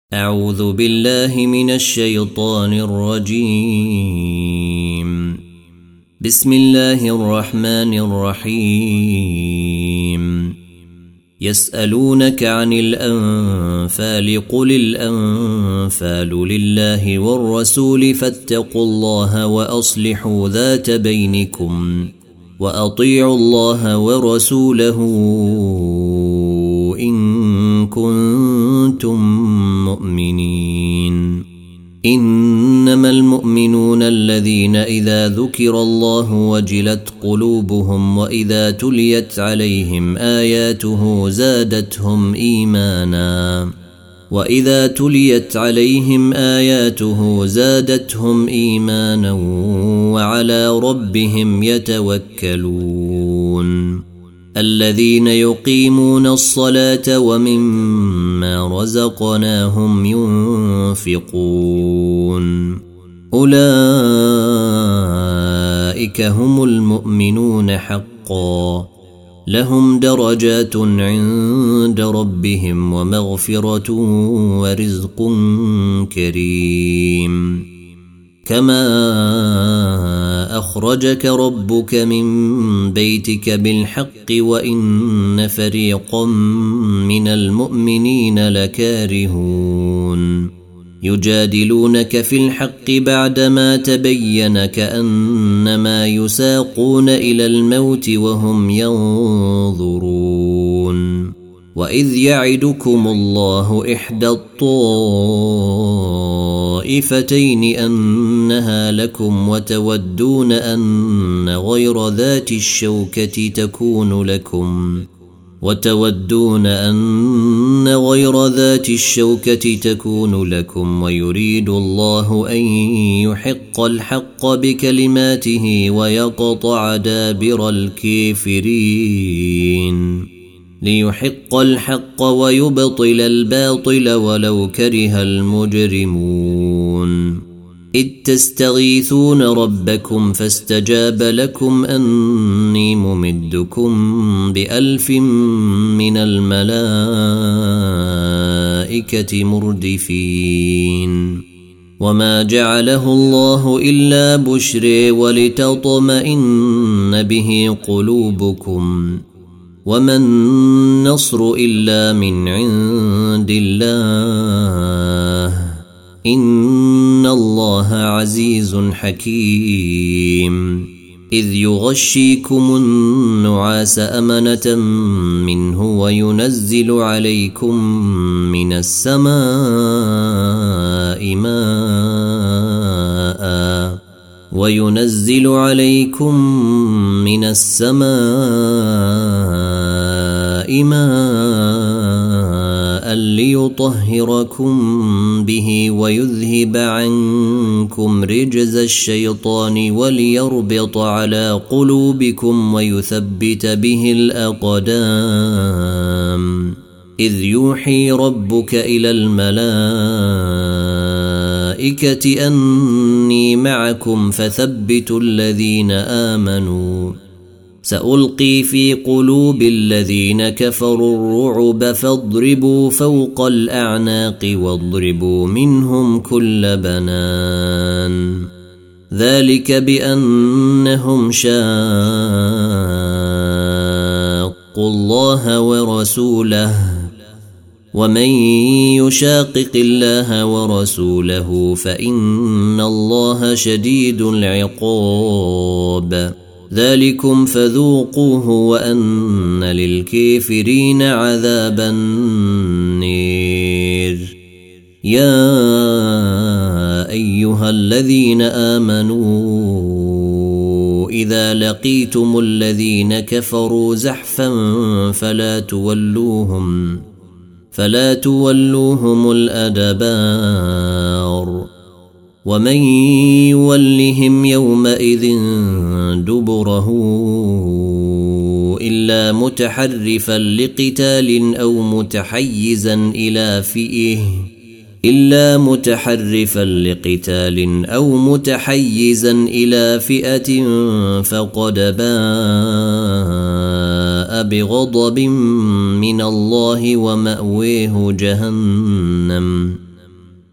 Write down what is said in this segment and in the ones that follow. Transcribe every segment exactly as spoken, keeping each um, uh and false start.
أعوذ بالله من الشيطان الرجيم. بسم الله الرحمن الرحيم. يسألونك عن الأنفال قل الأنفال لله والرسول فاتقوا الله وأصلحوا ذات بينكم وأطيعوا الله ورسوله إن كنتم مؤمنين. إنما المؤمنون الذين إذا ذكر الله وجلت قلوبهم وإذا تليت عليهم آياته زادتهم إيمانا وإذا تليت عليهم آياته زادتهم إيمانا وعلى ربهم يتوكلون. الذين يقيمون الصلاة ومما رزقناهم ينفقون أولئك هم المؤمنون حقا لهم درجات عند ربهم ومغفرة ورزق كريم. كما أخرجك ربك من بيتك بالحق وإن فريقا من المؤمنين لكارهون يجادلونك في الحق بعدما تبين كأنما يساقون إلى الموت وهم ينظرون. وإذ يعدكم الله إحدى الطائفتين أنها لكم وتودون أن غير ذات الشوكة تكون لكم وتودون أن غير ذات الشوكة تكون لكم ويريد الله أن يحق الحق بكلماته ويقطع دابر الكافرين ليحق الحق ويبطل الباطل ولو كره المجرمون. إذ تستغيثون ربكم فاستجاب لكم أني ممدكم بألف من الملائكة مردفين. وما جعله الله إلا بشرى ولتطمئن به قلوبكم وما النصر إلا من عند الله إن الله عزيز حكيم. إذ يغشيكم النعاس أمنة منه وينزل عليكم من السماء ماء وينزل عليكم من السماء ماء ليطهركم به ويذهب عنكم رجز الشيطان وليربط على قلوبكم ويثبت به الأقدام. إذ يوحي ربك إلى الملائكة أني معكم فثبتوا الذين آمنوا سألقي في قلوب الذين كفروا الرعب فاضربوا فوق الأعناق واضربوا منهم كل بنان. ذلك بأنهم شاقوا الله ورسوله ومن يشاقق الله ورسوله فإن الله شديد العقاب. ذلكم فذوقوه وأن للكافرين عذاب النير. يا أيها الذين آمنوا إذا لقيتم الذين كفروا زحفا فلا تولوهم فلا تولوهم الأدبار ومن يولهم يومئذ دبره إلا متحرفا لقتال أو متحيزا إلى فئة إلا متحرفا لقتال أو متحيزا إلى فئة فقد باء بغضب من الله ومأويه جهنم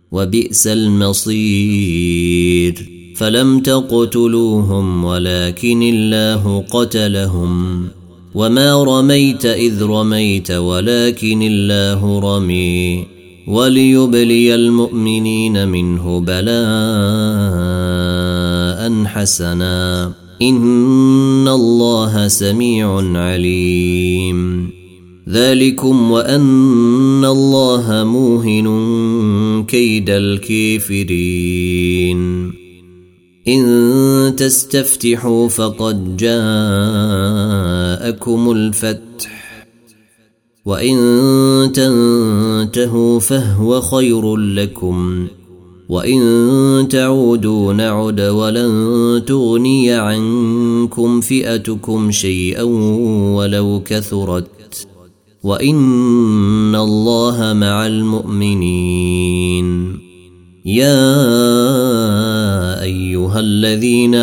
وبئس المصير فلم تقتلوهم ولكن الله قتلهم وما رميت إذ رميت ولكن الله رمي وليبلي المؤمنين منه بلاء حسنا إن الله سميع عليم ذلكم وأن الله موهن كيد الكافرين إن تستفتحوا فقد جاءكم الفتح وإن تنتهوا فهو خير لكم وإن تعودوا نعد ولن تغني عنكم فئتكم شيئا ولو كثرت وإن الله مع المؤمنين يا أيها الذين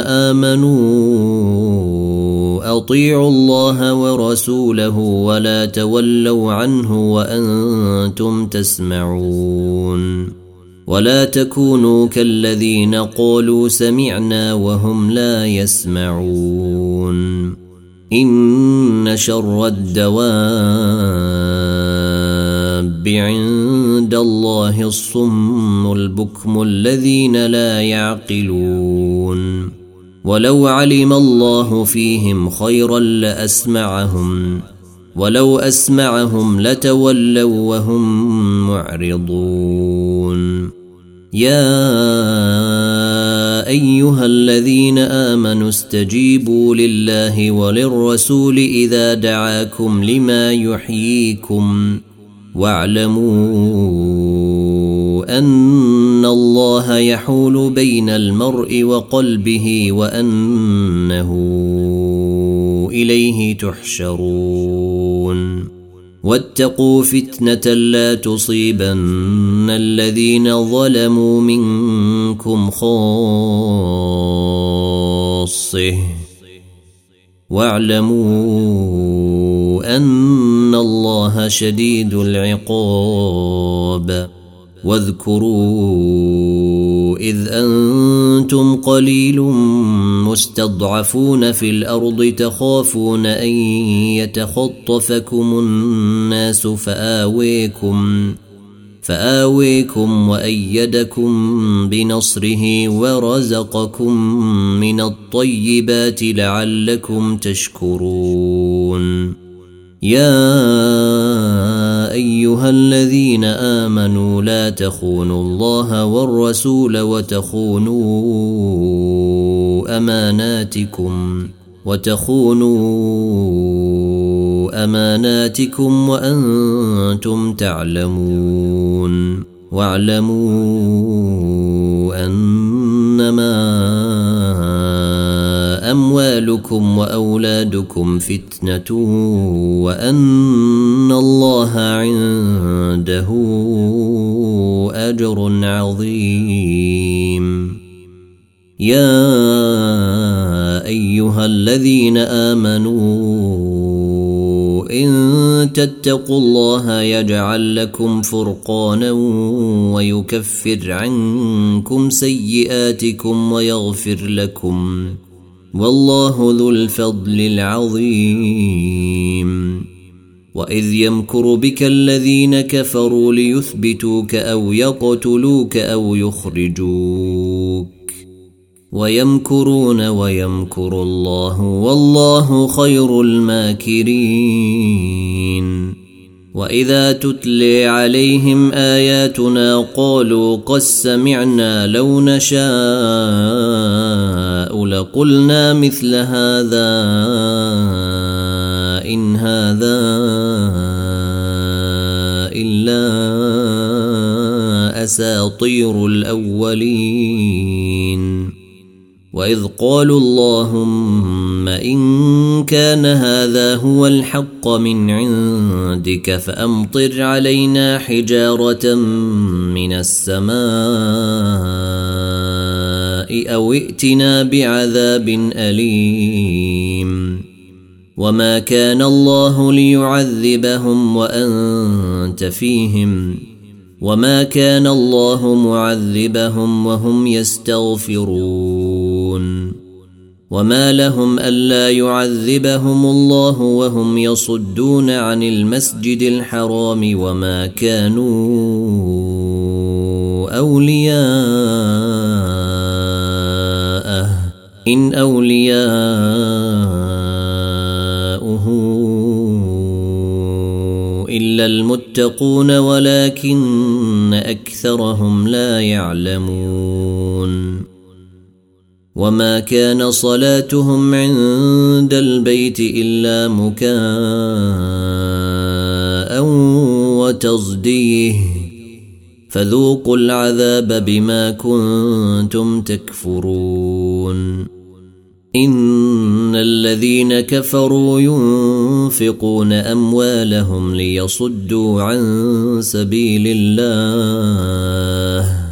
آمنوا أطيعوا الله ورسوله ولا تولوا عنه وأنتم تسمعون ولا تكونوا كالذين قالوا سمعنا وهم لا يسمعون إن شر الدواب عند الله الصم البكم الذين لا يعقلون ولو علم الله فيهم خيرا لأسمعهم ولو أسمعهم لتولوا وهم معرضون يا أيها الذين آمنوا استجيبوا لله وللرسول إذا دعاكم لما يحييكم واعلموا أن الله يحول بين المرء وقلبه وأنه إليه تحشرون واتقوا فتنة لا تصيبن الذين ظلموا منكم خاصة واعلموا أن الله شديد العقاب واذكروا إذ أنتم قليل مستضعفون في الأرض تخافون أن يتخطفكم الناس فآويكم فآويكم وأيدكم بنصره ورزقكم من الطيبات لعلكم تشكرون يا أيها الذين آمنوا لا تخونوا الله والرسول وتخونوا أماناتكم وتخونوا أماناتكم وأنتم تعلمون واعلموا أنما أموالكم وأولادكم فتنة وأن الله عنده أجر عظيم يا أيها الذين آمنوا إن تتقوا الله يجعل لكم فرقانا ويكفر عنكم سيئاتكم ويغفر لكم والله ذو الفضل العظيم وإذ يمكر بك الذين كفروا ليثبتوك أو يقتلوك أو يخرجوك ويمكرون ويمكر الله والله خير الماكرين وإذا تتلي عليهم آياتنا قالوا قد سمعنا لو نشاء لقلنا مثل هذا إن هذا إلا أساطير الأولين وإذ قالوا اللهم إن كان هذا هو الحق من عندك فأمطر علينا حجارة من السماء أو ائتنا بعذاب أليم وما كان الله ليعذبهم وأنت فيهم وما كان الله معذبهم وهم يستغفرون وما لهم ألا يعذبهم الله وهم يصدون عن المسجد الحرام وما كانوا أولياءه إن أولياؤه إلا المتقون ولكن أكثرهم لا يعلمون وما كان صلاتهم عند البيت إلا مكاء وتصديه فذوقوا العذاب بما كنتم تكفرون إن الذين كفروا ينفقون أموالهم ليصدوا عن سبيل الله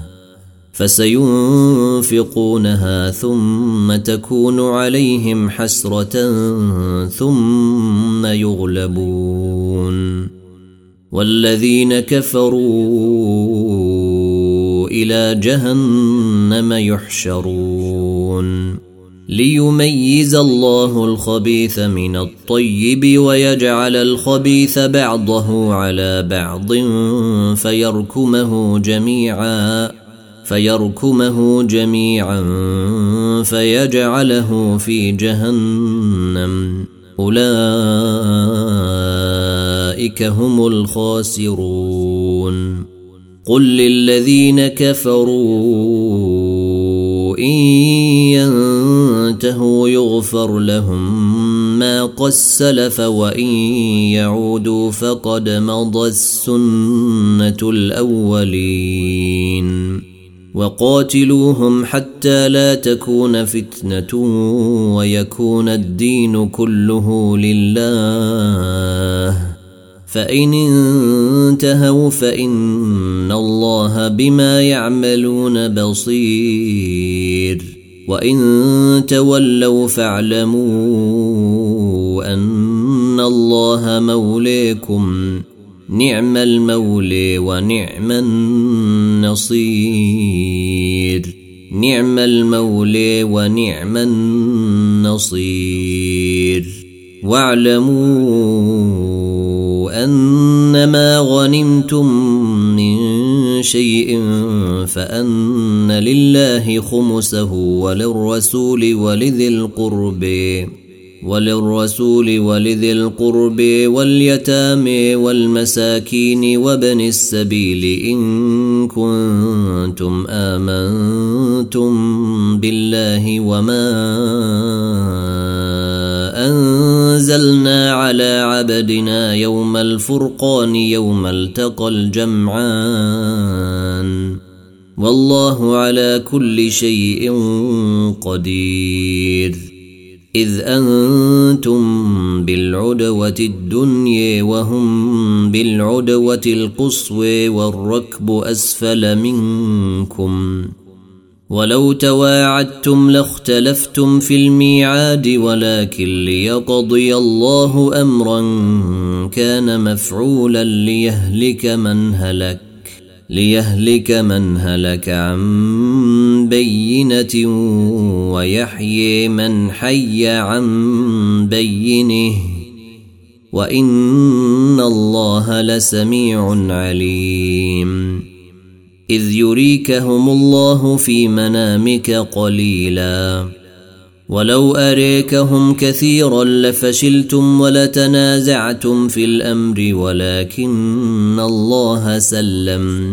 فسينفقونها ثم تكون عليهم حسرة ثم يغلبون والذين كفروا إلى جهنم يحشرون ليميز الله الخبيث من الطيب ويجعل الخبيث بعضه على بعض فيركمه جميعا فيركمه جميعا فيجعله في جهنم أولئك هم الخاسرون قل للذين كفروا إن ينتهوا يغفر لهم ما قد سلف وإن يعودوا فقد مضت السنة الأولين وقاتلوهم حتى لا تكون فتنة ويكون الدين كله لله فإن انتهوا فإن الله بما يعملون بصير وإن تولوا فاعلموا أن الله مولاكم نعم المولى ونعم النصير نعم المولى ونعم النصير واعلموا أنما غنمتم من شيء فأن لله خمسه وللرسول ولذي القرب وللرسول ولذي القرب واليتامى والمساكين وابن السبيل إن كنتم آمنتم بالله وما أنزلنا على عبدنا يوم الفرقان يوم التقى الجمعان والله على كل شيء قدير إذ أنتم بالعدوة الدنيا وهم بالعدوة القصوى والركب أسفل منكم ولو تواعدتم لاختلفتم في الميعاد ولكن ليقضي الله أمرا كان مفعولا ليهلك من هلك ليهلك من هلك عن بينة ويحيي من حي عن بينه وإن الله لسميع عليم إذ يريكهم الله في منامك قليلا ولو أريكهم كثيرا لفشلتم ولتنازعتم في الأمر ولكن الله سلم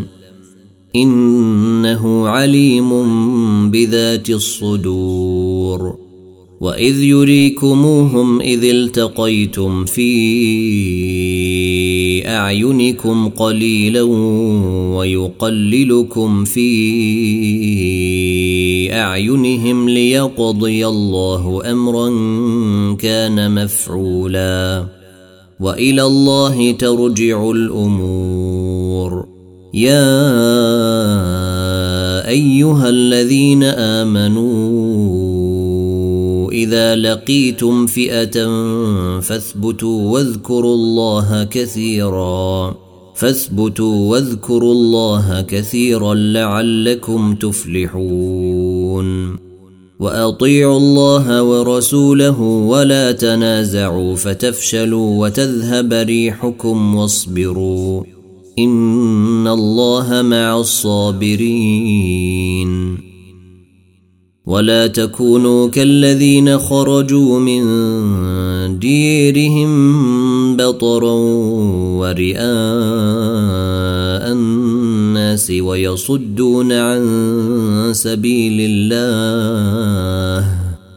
إنه عليم بذات الصدور وإذ يريكموهم إذ التقيتم في أعينكم قليلا ويقللكم في أعينهم ليقضي الله أمرا كان مفعولا وإلى الله ترجع الأمور يا أيها الذين آمنوا إذا لقيتم فئة فاثبتوا واذكروا الله كثيرا فاثبتوا واذكروا الله كثيرا لعلكم تفلحون وأطيعوا الله ورسوله ولا تنازعوا فتفشلوا وتذهب ريحكم واصبروا إن الله مع الصابرين ولا تكونوا كالذين خرجوا من ديرهم بطرا ورئاء الناس ويصدون عن سبيل الله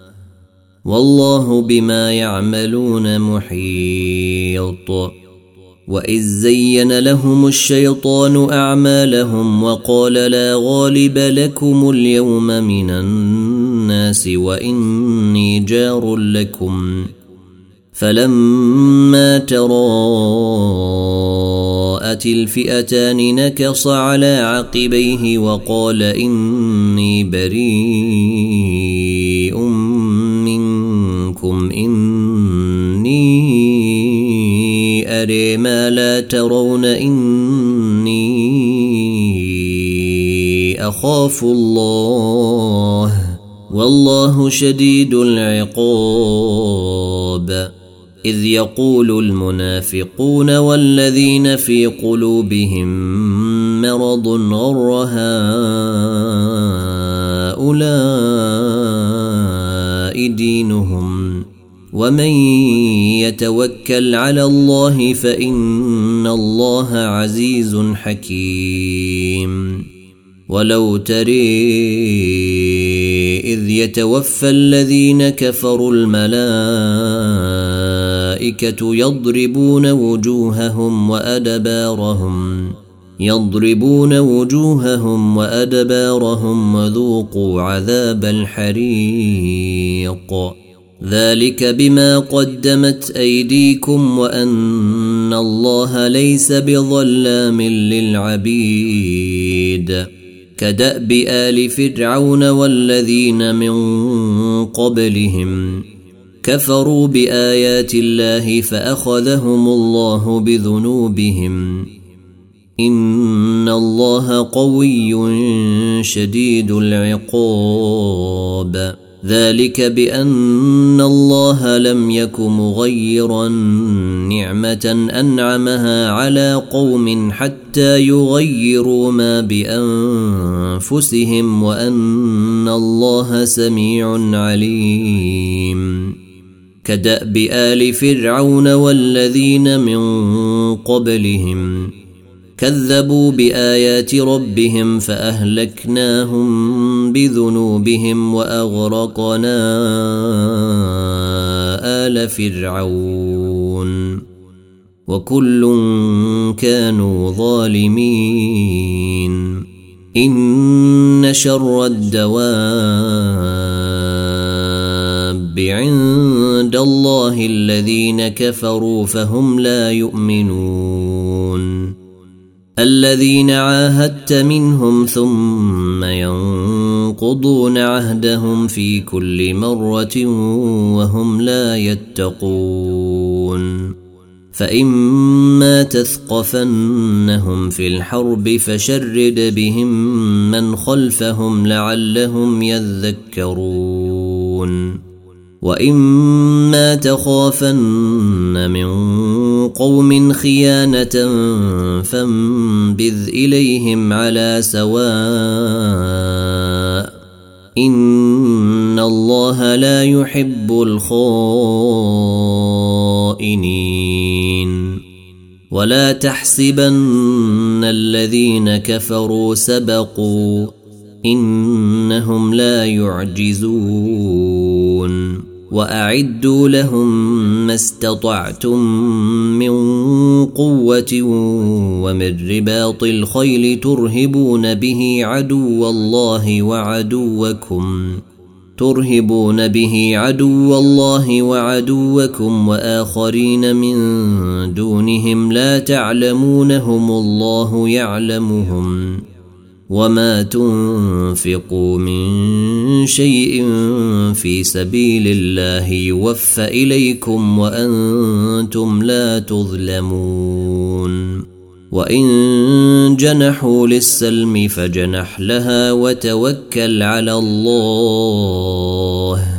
والله بما يعملون محيط وإذ زين لهم الشيطان أعمالهم وقال لا غالب لكم اليوم من الناس وإني جار لكم فلما تراءت الفئتان نكص على عقبيه وقال إني بريء منكم إني أري ما لا ترون إني أخاف الله والله شديد العقاب إذ يقول المنافقون والذين في قلوبهم مرض غر هؤلاء دينهم ومن يتوكل على الله فإن الله عزيز حكيم ولو تري إذ يتوفى الذين كفروا الملائكة يضربون وجوههم وأدبارهم يضربون وجوههم وأدبارهم وذوقوا عذاب الحريق ذلك بما قدمت أيديكم وأن الله ليس بظلام للعبيد كدأب آل فرعون والذين من قبلهم كفروا بآيات الله فأخذهم الله بذنوبهم إن الله قوي شديد العقاب ذلك بأن الله لم يك مغيرا نعمة أنعمها على قوم حتى يغيروا ما بأنفسهم وأن الله سميع عليم كدأب آل فرعون والذين من قبلهم كذبوا بآيات ربهم فأهلكناهم بذنوبهم وأغرقنا آل فرعون وكل كانوا ظالمين إن شر الدواب عند الله الذين كفروا فهم لا يؤمنون الذين عاهدت منهم ثم ينقضون عهدهم في كل مرة وهم لا يتقون فإما تثقفنهم في الحرب فشرد بهم من خلفهم لعلهم يذكرون وإما تخافن من قوم خيانة فانبذ إليهم على سواء إن الله لا يحب الخائنين ولا تحسبن الذين كفروا سبقوا إنهم لا يعجزون وأعدوا لهم ما استطعتم من قوة ومن رباط الخيل ترهبون به عدو الله وعدوكم ترهبون به عدو الله وعدوكم وآخرين من دونهم لا تعلمونهم الله يعلمهم وما تنفقوا من شيء في سبيل الله يوفى إليكم وأنتم لا تظلمون وإن جنحوا للسلم فجنح لها وتوكل على الله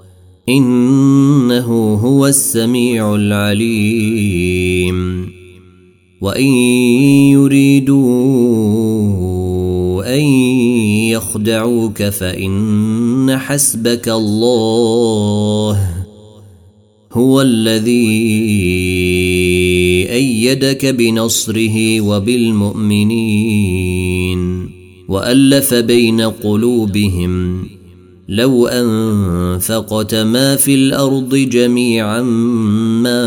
إنه هو السميع العليم وإن يريدوا أن يخدعوك فإن حسبك الله هو الذي أيدك بنصره وبالمؤمنين وألف بين قلوبهم لو أنفقت ما في الأرض جميعا ما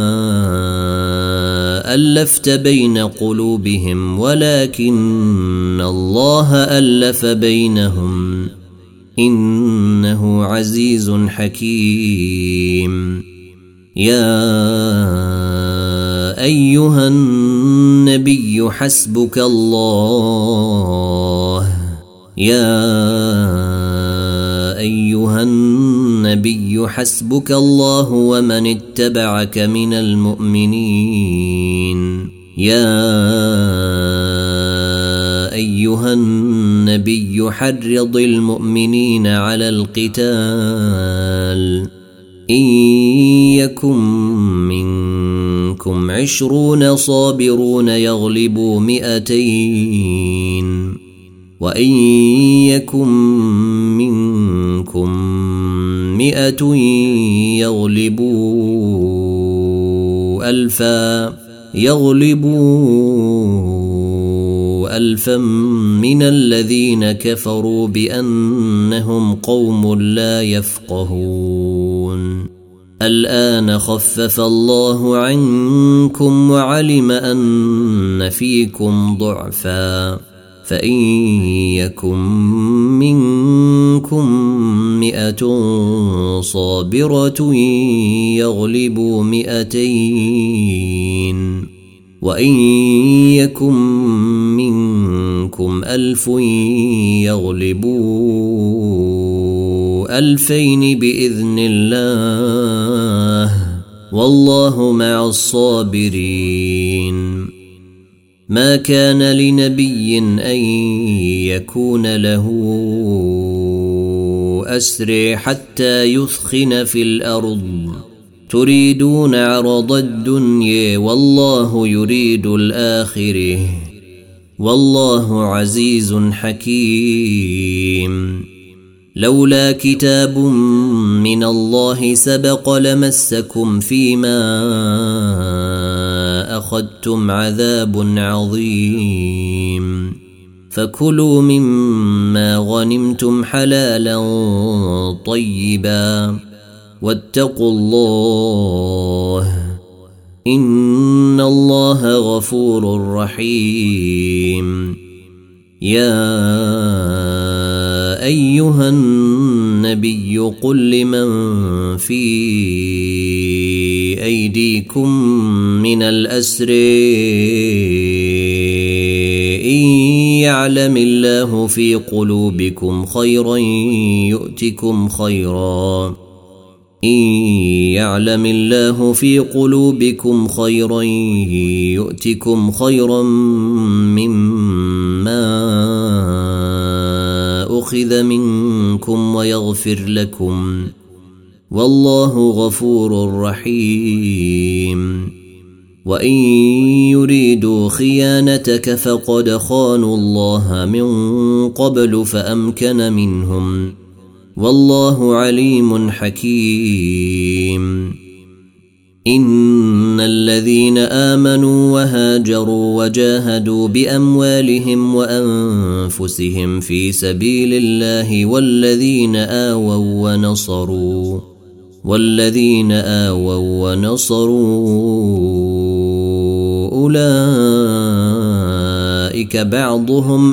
ألفت بين قلوبهم ولكن الله ألف بينهم إنه عزيز حكيم يا أيها النبي حسبك الله يا أيها النبي حسبك الله ومن اتبعك من المؤمنين يا أيها النبي حرض المؤمنين على القتال إن يكن منكم عشرون صابرون يغلبوا مئتين وإن يكن منكم مئة يغلبوا ألفا يغلبوا ألفا من الذين كفروا بأنهم قوم لا يفقهون الآن خفف الله عنكم وعلم أن فيكم ضعفا فإن يكن منكم مئة صابرة يغلبوا مئتين وإن يكن منكم ألف يغلبوا ألفين بإذن الله والله مع الصابرين ما كان لنبي أن يكون له أسر حتى يثخن في الأرض تريدون عرض الدنيا والله يريد الآخرة والله عزيز حكيم لولا كتاب من الله سبق لمسكم فيما أخذتم عذاب عظيم فكلوا مما غنمتم حلالا طيبا واتقوا الله إن الله غفور رحيم يا أيها النبي قل لمن في أيديكم من الأسر إن يعلم الله في قلوبكم خيرا يؤتكم خيرا إن يعلم الله في قلوبكم خيرا يؤتكم خيرا مما أخذ منكم ويغفر لكم والله غفور رحيم وإن يريدوا خيانتك فقد خانوا الله من قبل فأمكن منهم والله عليم حكيم إن الذين آمنوا وهاجروا وجاهدوا بأموالهم وأنفسهم في سبيل الله والذين آووا ونصروا والذين آووا ونصروا أولئك بعضهم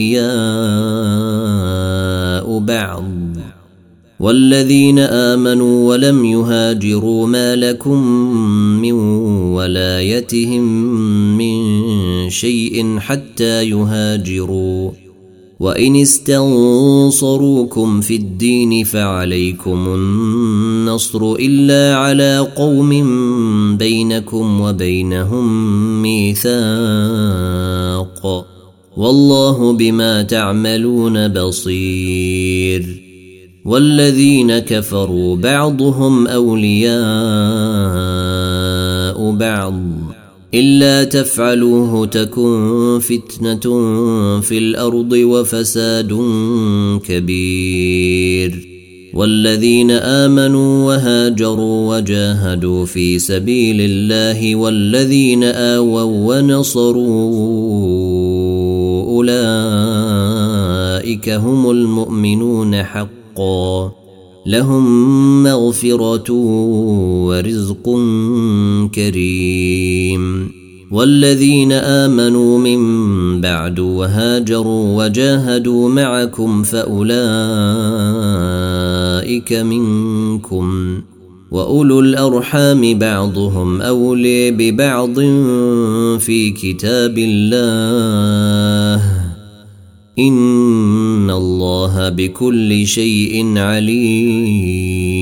أولياء بعض والذين آمنوا ولم يهاجروا ما لكم من ولايتهم من شيء حتى يهاجروا وإن استنصروكم في الدين فعليكم النصر إلا على قوم بينكم وبينهم ميثاق والله بما تعملون بصير والذين كفروا بعضهم أولياء بعض إلا تفعلوه تكن فتنة في الأرض وفساد كبير والذين آمنوا وهاجروا وجاهدوا في سبيل الله والذين آووا ونصروا أولئك هم المؤمنون حقا لهم مغفرة ورزق كريم والذين آمنوا من بعد وهاجروا وجاهدوا معكم فأولئك منكم وأولو الأرحام بعضهم أولي ببعض في كتاب الله إن الله بكل شيء عليم